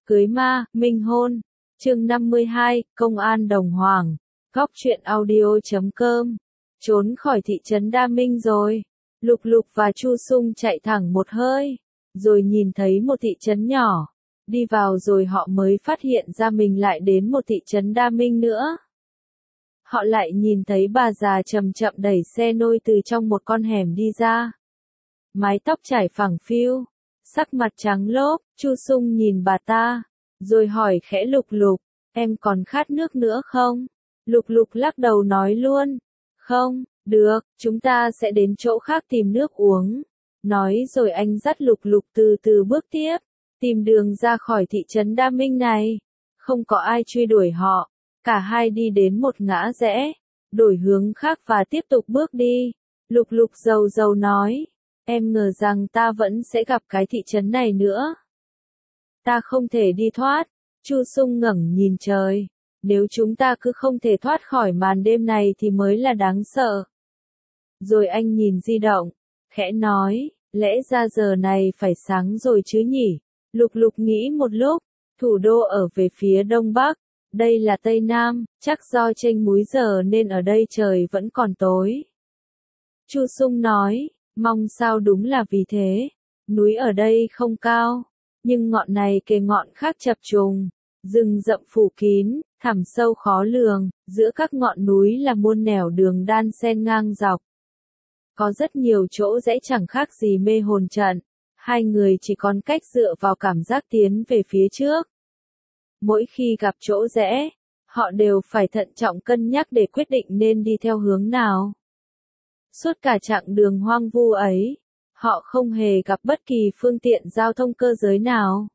Cưới ma, minh hôn. Chương 52, Công an Đồng Hoàng. Góc truyện audio.com. Trốn khỏi thị trấn Đa Minh rồi. Lục Lục và Chu Sung chạy thẳng một hơi, rồi nhìn thấy một thị trấn nhỏ. Đi vào rồi họ mới phát hiện ra mình lại đến một thị trấn Đa Minh nữa. Họ lại nhìn thấy bà già chậm chậm đẩy xe nôi từ trong một con hẻm đi ra. Mái tóc trải phẳng phiu, sắc mặt trắng lốp. Chu Sung nhìn bà ta, rồi hỏi khẽ Lục Lục, em còn khát nước nữa không? Lục Lục lắc đầu nói luôn, không, được, chúng ta sẽ đến chỗ khác tìm nước uống. Nói rồi anh dắt Lục Lục từ từ bước tiếp, tìm đường ra khỏi thị trấn Đa Minh này. Không có ai truy đuổi họ, cả hai đi đến một ngã rẽ, đổi hướng khác và tiếp tục bước đi. Lục Lục rầu rầu nói, em ngờ rằng ta vẫn sẽ gặp cái thị trấn này nữa. Ta không thể đi thoát. Chu Sung ngẩng nhìn trời, nếu chúng ta cứ không thể thoát khỏi màn đêm này thì mới là đáng sợ. Rồi anh nhìn di động, khẽ nói, lẽ ra giờ này phải sáng rồi chứ nhỉ? Lục Lục nghĩ một lúc, thủ đô ở về phía đông bắc, đây là tây nam, chắc do chênh múi giờ nên ở đây trời vẫn còn tối. Chu Sung nói, mong sao đúng là vì thế. Núi ở đây không cao, nhưng ngọn này kề ngọn khác chập trùng, rừng rậm phủ kín, thẳm sâu khó lường, giữa các ngọn núi là muôn nẻo đường đan xen ngang dọc. Có rất nhiều chỗ rẽ chẳng khác gì mê hồn trận, hai người chỉ còn cách dựa vào cảm giác tiến về phía trước. Mỗi khi gặp chỗ rẽ, họ đều phải thận trọng cân nhắc để quyết định nên đi theo hướng nào. Suốt cả chặng đường hoang vu ấy, họ không hề gặp bất kỳ phương tiện giao thông cơ giới nào.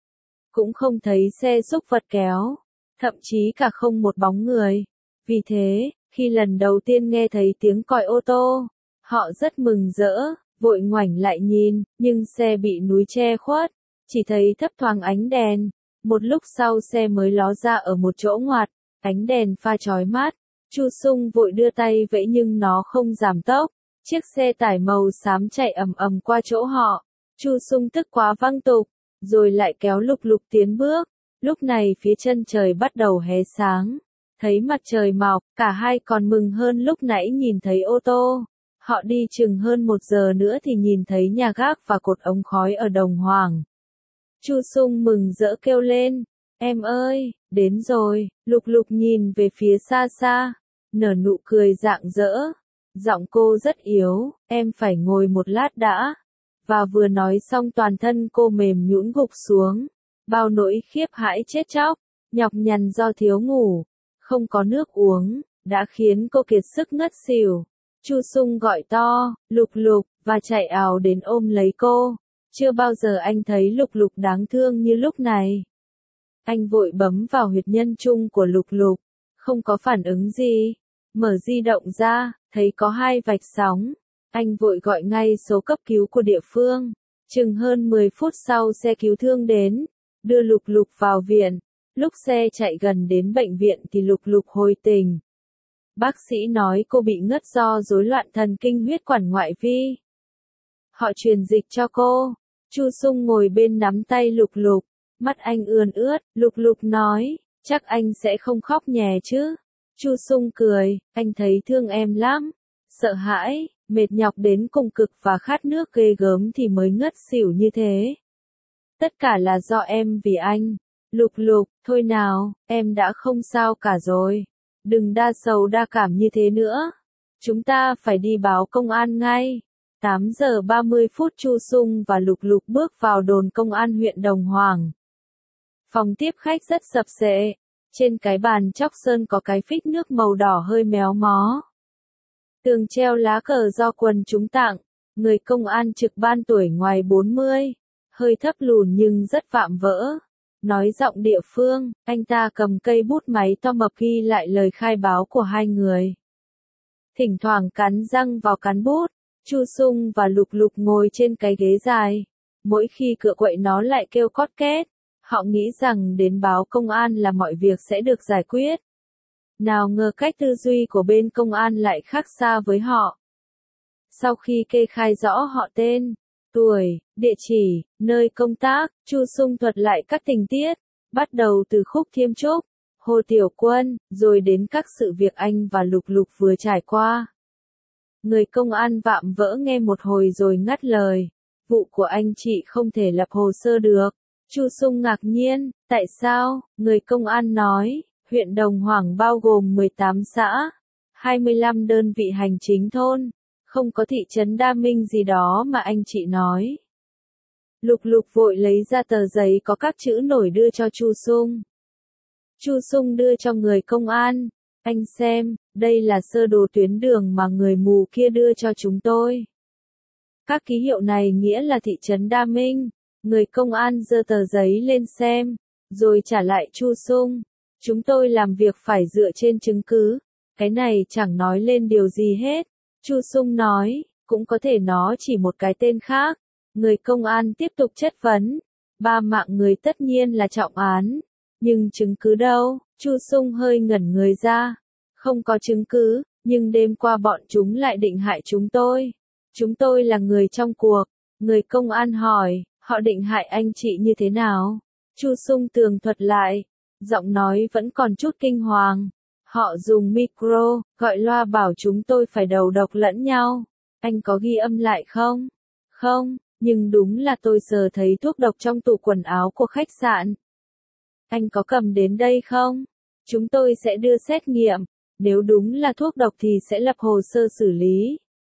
Cũng không thấy xe xúc vật kéo, thậm chí cả không một bóng người. Vì thế, khi lần đầu tiên nghe thấy tiếng còi ô tô, họ rất mừng rỡ, vội ngoảnh lại nhìn, nhưng xe bị núi che khuất, chỉ thấy thấp thoáng ánh đèn. Một lúc sau xe mới ló ra ở một chỗ ngoặt, ánh đèn pha chói mắt. Chu Sung vội đưa tay vẫy nhưng nó không giảm tốc. Chiếc xe tải màu xám chạy ầm ầm qua chỗ họ. Chu Sung tức quá văng tục, rồi lại kéo Lục Lục tiến bước. Lúc này phía chân trời bắt đầu hé sáng, thấy mặt trời mọc, cả hai còn mừng hơn lúc nãy nhìn thấy ô tô. Họ đi chừng hơn 1 giờ nữa thì nhìn thấy nhà gác và cột ống khói ở Đồng Hoàng. Chu Sung mừng rỡ kêu lên, em ơi, đến rồi. Lục Lục nhìn về phía xa xa, nở nụ cười rạng rỡ. Giọng cô rất yếu, em phải ngồi một lát đã. Và vừa nói xong toàn thân cô mềm nhũn gục xuống. Bao nỗi khiếp hãi chết chóc, nhọc nhằn do thiếu ngủ, không có nước uống, đã khiến cô kiệt sức ngất xỉu. Chu Sung gọi to, Lục Lục, và chạy ào đến ôm lấy cô. Chưa bao giờ anh thấy Lục Lục đáng thương như lúc này. Anh vội bấm vào huyệt nhân trung của Lục Lục, không có phản ứng gì. Mở di động ra, thấy có 2 vạch sóng. Anh vội gọi ngay số cấp cứu của địa phương. Chừng hơn 10 phút sau xe cứu thương đến, đưa Lục Lục vào viện. Lúc xe chạy gần đến bệnh viện thì Lục Lục hồi tỉnh. Bác sĩ nói cô bị ngất do rối loạn thần kinh huyết quản ngoại vi. Họ truyền dịch cho cô. Chu Sung ngồi bên nắm tay Lục Lục, mắt anh ươn ướt. Lục Lục nói, chắc anh sẽ không khóc nhè chứ? Chu Sung cười, anh thấy thương em lắm. Sợ hãi, mệt nhọc đến cùng cực và khát nước ghê gớm thì mới ngất xỉu như thế. Tất cả là do em vì anh. Lục Lục, thôi nào, em đã không sao cả rồi. Đừng đa sầu đa cảm như thế nữa. Chúng ta phải đi báo công an ngay. 8 giờ 30 phút Chu Sung và Lục Lục bước vào đồn công an huyện Đồng Hoàng. Phòng tiếp khách rất sập sệ. Trên cái bàn chóc sơn có cái phích nước màu đỏ hơi méo mó. Tường treo lá cờ do quần chúng tặng. Người công an trực ban tuổi ngoài 40. Hơi thấp lùn nhưng rất vạm vỡ. Nói giọng địa phương, anh ta cầm cây bút máy to mập ghi lại lời khai báo của hai người. Thỉnh thoảng cắn răng vào cán bút. Chu Sung và Lục Lục ngồi trên cái ghế dài. Mỗi khi cựa quậy nó lại kêu cót két. Họ nghĩ rằng đến báo công an là mọi việc sẽ được giải quyết. Nào ngờ cách tư duy của bên công an lại khác xa với họ. Sau khi kê khai rõ họ tên, tuổi, địa chỉ, nơi công tác, Chu Sung thuật lại các tình tiết, bắt đầu từ Khúc Thiêm Trúc, Hồ Tiểu Quân, rồi đến các sự việc anh và Lục Lục vừa trải qua. Người công an vạm vỡ nghe một hồi rồi ngắt lời. Vụ của anh chị không thể lập hồ sơ được. Chu Sung ngạc nhiên, tại sao? Người công an nói, huyện Đồng Hoảng bao gồm 18 xã, 25 đơn vị hành chính thôn, không có thị trấn Đa Minh gì đó mà anh chị nói. Lục Lục vội lấy ra tờ giấy có các chữ nổi đưa cho Chu Sung. Chu Sung đưa cho người công an, anh xem, đây là sơ đồ tuyến đường mà người mù kia đưa cho chúng tôi. Các ký hiệu này nghĩa là thị trấn Đa Minh. Người công an giơ tờ giấy lên xem, rồi trả lại Chu Sung. Chúng tôi làm việc phải dựa trên chứng cứ. Cái này chẳng nói lên điều gì hết. Chu Sung nói, cũng có thể nó chỉ một cái tên khác. Người công an tiếp tục chất vấn. 3 mạng người tất nhiên là trọng án. Nhưng chứng cứ đâu? Chu Sung hơi ngẩn người ra. Không có chứng cứ, nhưng đêm qua bọn chúng lại định hại chúng tôi. Chúng tôi là người trong cuộc. Người công an hỏi, họ định hại anh chị như thế nào? Chu Sung tường thuật lại. Giọng nói vẫn còn chút kinh hoàng. Họ dùng micro, gọi loa bảo chúng tôi phải đầu độc lẫn nhau. Anh có ghi âm lại không? Không, nhưng đúng là tôi giờ thấy thuốc độc trong tủ quần áo của khách sạn. Anh có cầm đến đây không? Chúng tôi sẽ đưa xét nghiệm. Nếu đúng là thuốc độc thì sẽ lập hồ sơ xử lý.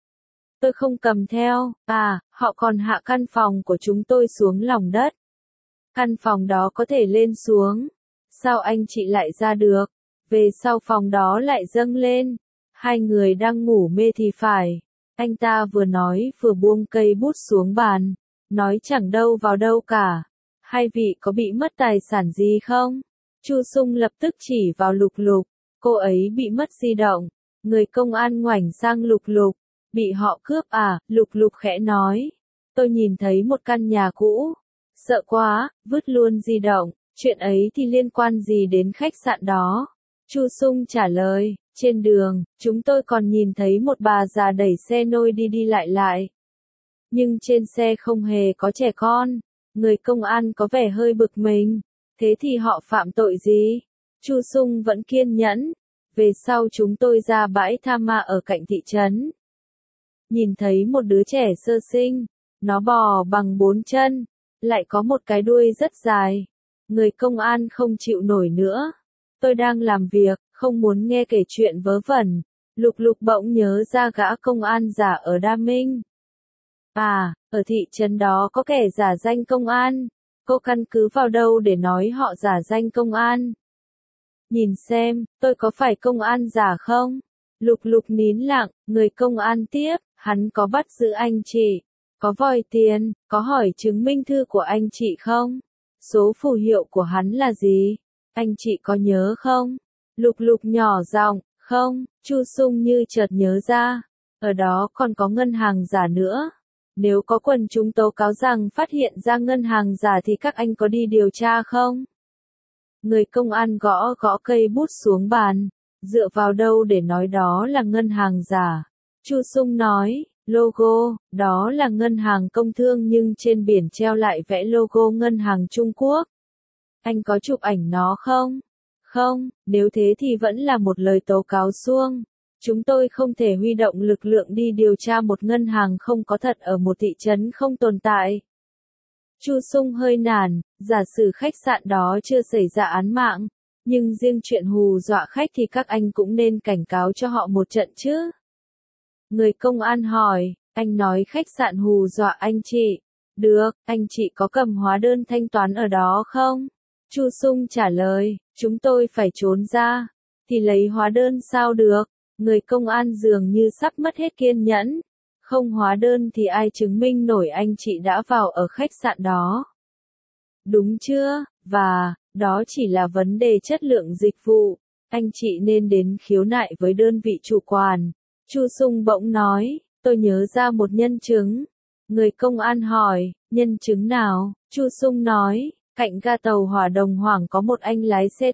Tôi không cầm theo. À, họ còn hạ căn phòng của chúng tôi xuống lòng đất. Căn phòng đó có thể lên xuống. Sao anh chị lại ra được? Về sau phòng đó lại dâng lên. Hai người đang ngủ mê thì phải. Anh ta vừa nói vừa buông cây bút xuống bàn. Nói chẳng đâu vào đâu cả. Hai vị có bị mất tài sản gì không? Chu Sung lập tức chỉ vào Lục Lục. Cô ấy bị mất di động. Người công an ngoảnh sang Lục Lục. Bị họ cướp à? Lục Lục khẽ nói. Tôi nhìn thấy một căn nhà cũ. Sợ quá, vứt luôn di động. Chuyện ấy thì liên quan gì đến khách sạn đó? Chu Sung trả lời. Trên đường, chúng tôi còn nhìn thấy một bà già đẩy xe nôi đi đi lại lại. Nhưng trên xe không hề có trẻ con. Người công an có vẻ hơi bực mình. Thế thì họ phạm tội gì? Chu Sung vẫn kiên nhẫn. Về sau chúng tôi ra bãi tha ma ở cạnh thị trấn. Nhìn thấy một đứa trẻ sơ sinh. Nó bò bằng 4 chân. Lại có một cái đuôi rất dài. Người công an không chịu nổi nữa. Tôi đang làm việc, không muốn nghe kể chuyện vớ vẩn. Lục Lục bỗng nhớ ra gã công an giả ở Đa Minh. À, ở thị trấn đó có kẻ giả danh công an. Cô căn cứ vào đâu để nói họ giả danh công an? Nhìn xem, tôi có phải công an giả không? Lục Lục nín lặng, người công an tiếp, hắn có bắt giữ anh chị. Có vòi tiền, có hỏi chứng minh thư của anh chị không? Số phù hiệu của hắn là gì? Anh chị có nhớ không? Lục Lục nhỏ giọng, không, Chu Sung như chợt nhớ ra. Ở đó còn có ngân hàng giả nữa. Nếu có quần chúng tố cáo rằng phát hiện ra ngân hàng giả thì các anh có đi điều tra không? Người công an gõ gõ cây bút xuống bàn. Dựa vào đâu để nói đó là ngân hàng giả? Chu Sung nói, logo, đó là ngân hàng công thương nhưng trên biển treo lại vẽ logo ngân hàng Trung Quốc. Anh có chụp ảnh nó không? Không, nếu thế thì vẫn là một lời tố cáo suông. Chúng tôi không thể huy động lực lượng đi điều tra một ngân hàng không có thật ở một thị trấn không tồn tại. Chu Sung hơi nản, giả sử khách sạn đó chưa xảy ra án mạng, nhưng riêng chuyện hù dọa khách thì các anh cũng nên cảnh cáo cho họ một trận chứ. Người công an hỏi, anh nói khách sạn hù dọa anh chị. Được, anh chị có cầm hóa đơn thanh toán ở đó không? Chu Sung trả lời, chúng tôi phải trốn ra. Thì lấy hóa đơn sao được? Người công an dường như sắp mất hết kiên nhẫn. Không hóa đơn thì ai chứng minh nổi anh chị đã vào ở khách sạn đó? Đúng chưa? Và, đó chỉ là vấn đề chất lượng dịch vụ. Anh chị nên đến khiếu nại với đơn vị chủ quản. Chu Sung bỗng nói, tôi nhớ ra một nhân chứng. Người công an hỏi, nhân chứng nào? Chu Sung nói, cạnh ga tàu hỏa Đồng Hoảng có một anh lái xe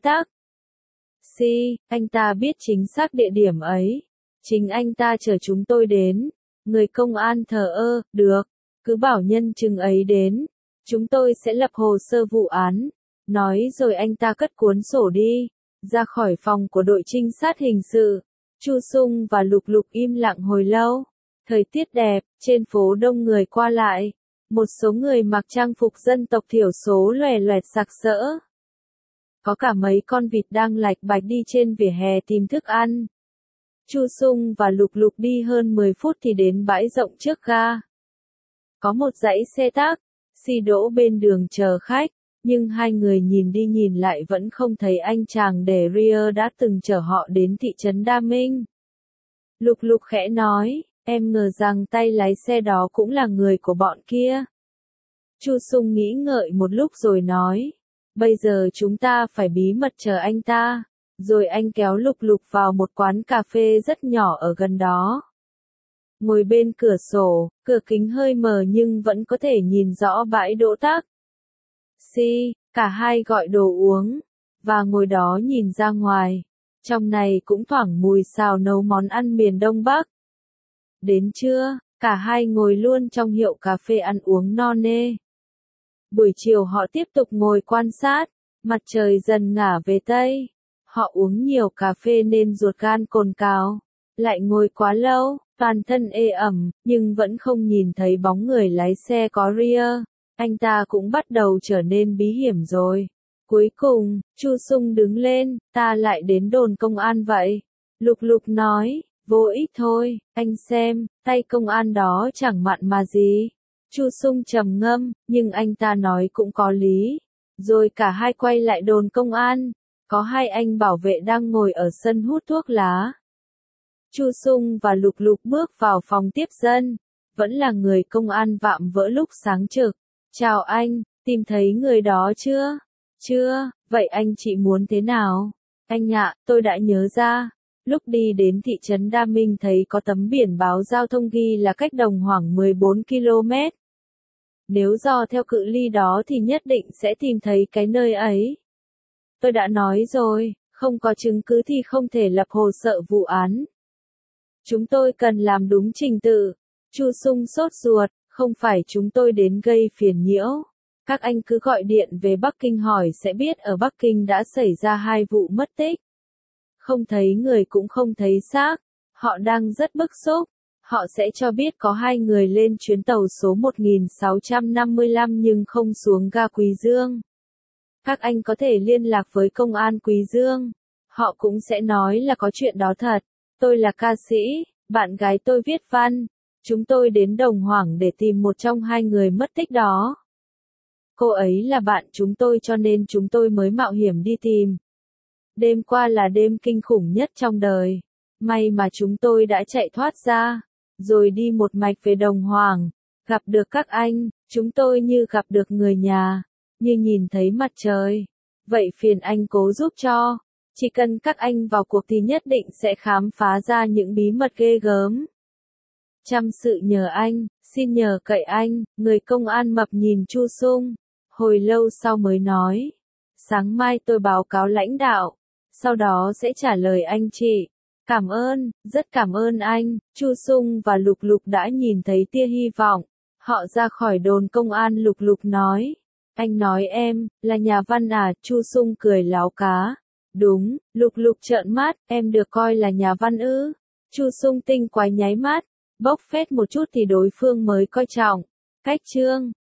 taxi, anh ta biết chính xác địa điểm ấy. Chính anh ta chở chúng tôi đến. Người công an thờ ơ, được. cứ bảo nhân chứng ấy đến, chúng tôi sẽ lập hồ sơ vụ án. Nói rồi anh ta cất cuốn sổ đi, ra khỏi phòng của đội trinh sát hình sự. Chu Sung và Lục Lục im lặng hồi lâu. Thời tiết đẹp, trên phố đông người qua lại. Một số người mặc trang phục dân tộc thiểu số loè loẹt sặc sỡ. Có cả mấy con vịt đang lạch bạch đi trên vỉa hè tìm thức ăn. Chu Sung và Lục Lục đi hơn 10 phút thì đến bãi rộng trước ga. Có một dãy xe taxi đỗ bên đường chờ khách, nhưng hai người nhìn đi nhìn lại vẫn không thấy anh chàng để Ria đã từng chở họ đến thị trấn Đa Minh. Lục Lục khẽ nói, em ngờ rằng tay lái xe đó cũng là người của bọn kia. Chu Sung nghĩ ngợi một lúc rồi nói, bây giờ chúng ta phải bí mật chờ anh ta. Rồi anh kéo Lục Lục vào một quán cà phê rất nhỏ ở gần đó. Ngồi bên cửa sổ, cửa kính hơi mờ nhưng vẫn có thể nhìn rõ bãi đỗ taxi. Cả hai gọi đồ uống, và ngồi đó nhìn ra ngoài. Trong này cũng thoảng mùi xào nấu món ăn miền Đông Bắc. Đến trưa, cả hai ngồi luôn trong hiệu cà phê ăn uống no nê. Buổi chiều họ tiếp tục ngồi quan sát, mặt trời dần ngả về Tây. Họ uống nhiều cà phê nên ruột gan cồn cào. Lại ngồi quá lâu, toàn thân ê ẩm, nhưng vẫn không nhìn thấy bóng người lái xe có Ria. Anh ta cũng bắt đầu trở nên bí hiểm rồi. Cuối cùng, Chu Sung đứng lên, ta lại đến đồn công an vậy. Lục Lục nói, vô ích thôi, anh xem, tay công an đó chẳng mặn mà gì. Chu Sung trầm ngâm, nhưng anh ta nói cũng có lý. Rồi cả hai quay lại đồn công an. Có hai anh bảo vệ đang ngồi ở sân hút thuốc lá. Chu Sung và Lục Lục bước vào phòng tiếp dân. Vẫn là người công an vạm vỡ lúc sáng trực. Chào anh, tìm thấy người đó chưa? Chưa, vậy anh chị muốn thế nào? Anh ạ, tôi đã nhớ ra. Lúc đi đến thị trấn Đa Minh thấy có tấm biển báo giao thông ghi là cách Đồng Hoảng 14 km. Nếu dò theo cự ly đó thì nhất định sẽ tìm thấy cái nơi ấy. Tôi đã nói rồi, không có chứng cứ thì không thể lập hồ sơ vụ án. Chúng tôi cần làm đúng trình tự. Chu Sung sốt ruột, không phải chúng tôi đến gây phiền nhiễu. Các anh cứ gọi điện về Bắc Kinh hỏi sẽ biết ở Bắc Kinh đã xảy ra 2 vụ mất tích. Không thấy người cũng không thấy xác. Họ đang rất bức xúc. Họ sẽ cho biết có 2 người lên chuyến tàu số 1655 nhưng không xuống ga Quý Dương. Các anh có thể liên lạc với công an Quý Dương. Họ cũng sẽ nói là có chuyện đó thật. Tôi là ca sĩ, bạn gái tôi viết văn. Chúng tôi đến Đồng Hoảng để tìm một trong 2 người mất tích đó. Cô ấy là bạn chúng tôi cho nên chúng tôi mới mạo hiểm đi tìm. Đêm qua là đêm kinh khủng nhất trong đời. May mà chúng tôi đã chạy thoát ra, rồi đi một mạch về Đồng Hoảng. Gặp được các anh, chúng tôi như gặp được người nhà, như nhìn thấy mặt trời. Vậy phiền anh cố giúp cho. Chỉ cần các anh vào cuộc thì nhất định sẽ khám phá ra những bí mật ghê gớm. Chăm sự nhờ anh, xin nhờ cậy anh, người công an mập nhìn Chu Sung. Hồi lâu sau mới nói. Sáng mai tôi báo cáo lãnh đạo. Sau đó sẽ trả lời anh chị. Cảm ơn, rất cảm ơn anh. Chu Sung và Lục Lục đã nhìn thấy tia hy vọng. Họ ra khỏi đồn công an. Lục Lục nói. Anh nói em, là nhà văn à? Chu Sung cười láo cá. Đúng, Lục Lục trợn mắt, em được coi là nhà văn ư? Chu Sung tinh quái nháy mắt, bốc phét một chút thì đối phương mới coi trọng. Cách chương